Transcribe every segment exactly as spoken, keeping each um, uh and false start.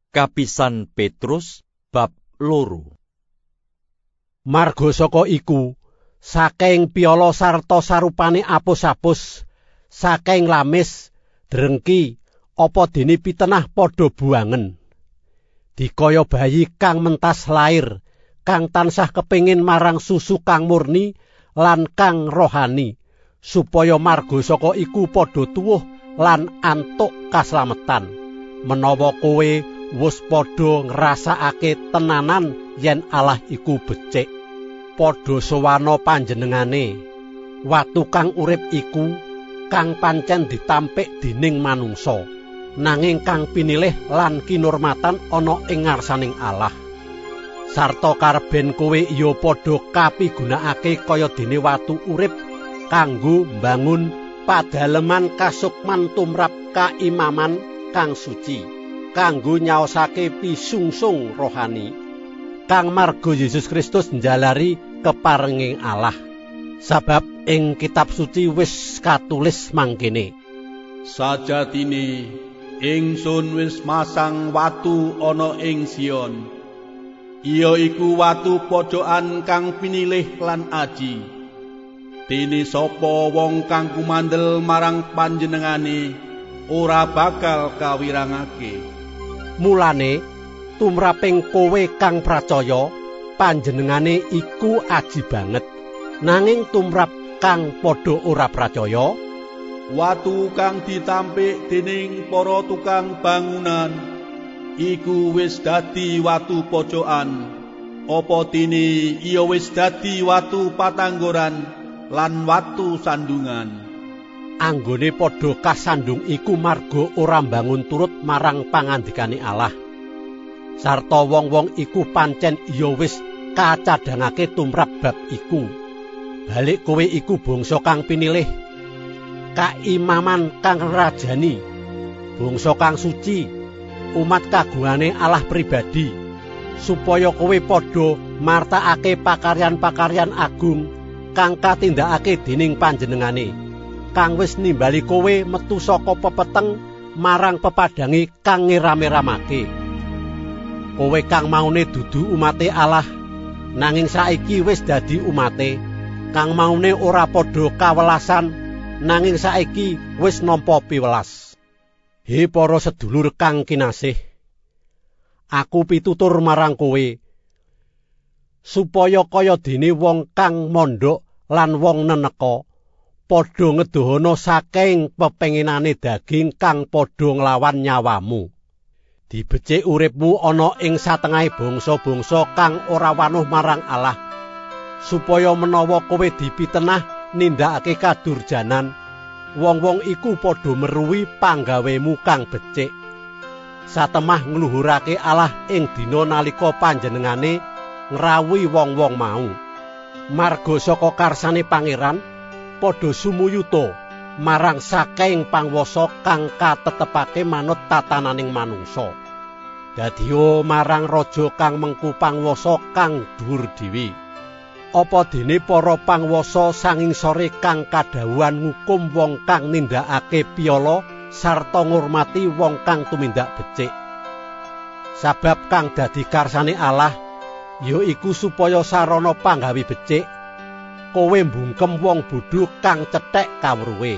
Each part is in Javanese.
Kapisan Petrus bab loro. Marga saka iku, saking piyala sarta sarupane apus-apus, saking lamis, drengki, apa dene pitenah padha buangen. Dikaya bayi kang mentas lair, kang tansah kepingin marang susu kang murni lan kang rohani, supaya marga saka iku padha tuwuh lan antuk kaslametan. Menawa kowe wis padha ngrasakake tenanan yen Allah iku becik, padha sowana panjenengane. Watu kang urip iku kang pancen ditampik dening manungsa, nanging kang pinilih lan kinurmatan ana ing ngarsaning Allah. Sarta karben kowe ya padha kapigunakake kaya dene watu urip kanggo mbangun padaleman kasukman tumrap kaimaman kang suci, kanggo nyaosake pisungsung rohani, kang marga Yesus Kristus njalari keparenging Allah. Sabab ing kitab suci wis katulis mangkene, sajatine ingsun wis masang watu ana ing Sion, iya iku watu pojokan kang pinilih lan aji. Dene sapa wong kang kumandel marang panjenengane ora bakal kawirangake. Mulane tumraping kowe kang pracaya, panjenengane iku aji banget. Nanging tumrap kang padha ora pracaya, watu kang ditampik dening para tukang bangunan iku wis dadi watu pojokan. Apa dene iya wis dadi watu patanggoran lan watu sandungan. Anggone padha kasandung iku marga ora mbangun turut marang pangandikane Allah. Sarta wong-wong iku pancen iya wis kacadhangake tumrap bab iku. Balik kowe iku bangsa kang pinilih, kaimaman kang rajani, bangsa kang suci, umat kagungane Allah pribadi, supaya kowe padha martakake pakaryan-pakaryan agung kang katindakake dening panjenengane, kang wis nimbali kowe metu saka pepeteng marang pepadange kang ngeram-eramake. Kowe kang maune dudu umate Allah, nanging saiki wis dadi umate, kang maune ora padha kawelasan, nanging saiki wis nampa piwelas. He para sedulur kang kinasih, aku pitutur marang kowe, supaya kaya dene wong kang mondhok lan wong neneka, padha ngedohana saking pepenginane daging kang padha nglawan nyawamu. Dibecik uripmu ana ing satengahing bangsa-bangsa kang ora wanuh marang Allah, supaya menawa kowe dipitenah nindakake kadurjanan, wong-wong iku padha meruhi panggawemu kang becik. Satemah ngluhurake Allah ing dina nalika panjenengane ngrawuhi wong-wong mau. Marga saka karsane pangeran padha sumuyuta marang saking pangwasa kang katetepake manut tatananing manungsa. Dadiya marang raja kang mengku pangwasa kang dhuwur dhewe. Apa dene para pangwasa sanging sore kang kadhawuhan ngukum wong kang nindakake piyala sarta ngurmati wong kang tumindak becik. Sabab kang dadi karsane Allah ya iku supaya sarana panggawe becik, kowe mbungkem wong bodho kang cethek kawruhe.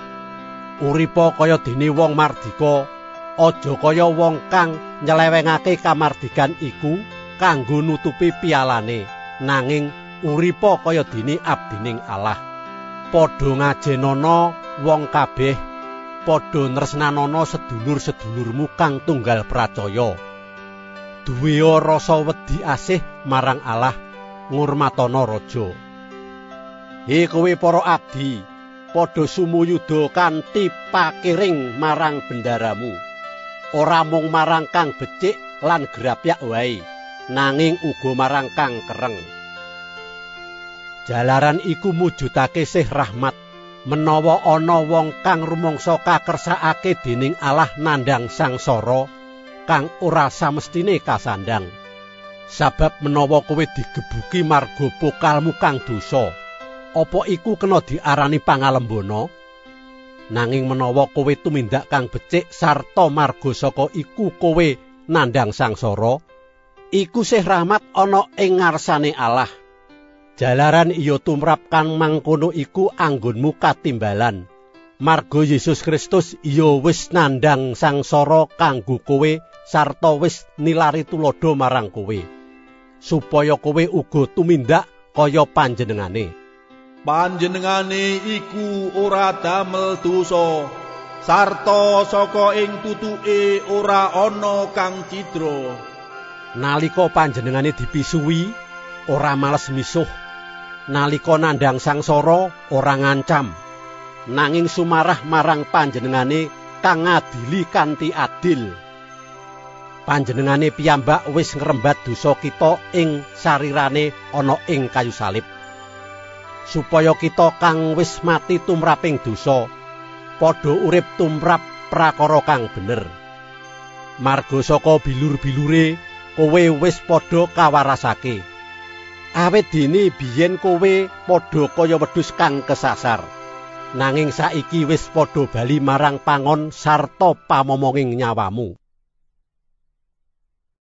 Uripa kaya dene wong mardika, aja kaya wong kang nyelewengake kamardikan iku kanggo nutupi pialane, nanging uripa kaya dene abdining Allah. Padha ngajenana wong kabeh, padha nresnanana sedulur-sedulurmu kang tunggal pracaya. Duwea rasa wedi asih marang Allah, ngurmatana raja. He kowe para abdi, padha sumuyuda kanthi pakiring marang bendaramu, ora mung marang kang becik lan grapyak wae, nanging uga marang kang kereng. Jalaran iku mujudake sih rahmat, menawa ana wong kang rumangsa kakersakake dening Allah nandhang sangsara kang ora samestine kasandang. Sabab menawa kowe digebuki marga pokalmu kang dosa, apa iku kena diarani pangalembana? Nanging menawa kowe tumindak kang becik sarta marga saka iku kowe nandhang sangsara, iku sih rahmat ana ing ngarsane Allah. Jalaran iya tumrap kang mangkono iku anggonmu katimbalan. Marga Yesus Kristus iya wis nandhang sangsara kanggo kowe sarta wis nilari tulodo marang kowe, supaya kowe uga tumindak kaya panjenengane. Panjenengane iku ora damel dosa, sarta saka ing tutuke ora ana kang cidra. Nalika panjenengane dipisuhi, ora males misuh. Nalika nandhang sangsara, ora ngancam, nanging sumarah marang panjenengane kang ngadili kanthi adil. Panjenengane piyambak wis ngrembat dosa kita ing sarirane ana ing kayu salib, supaya kita kang wis mati tumraping dosa padha urip tumrap prakara kang bener. Marga saka bilur-bilure kowe wis padha kawarasake. Awit dene biyen kowe padha kaya wedhus kang kesasar, nanging saiki wis padha bali marang pangon sarta pamomonging nyawamu.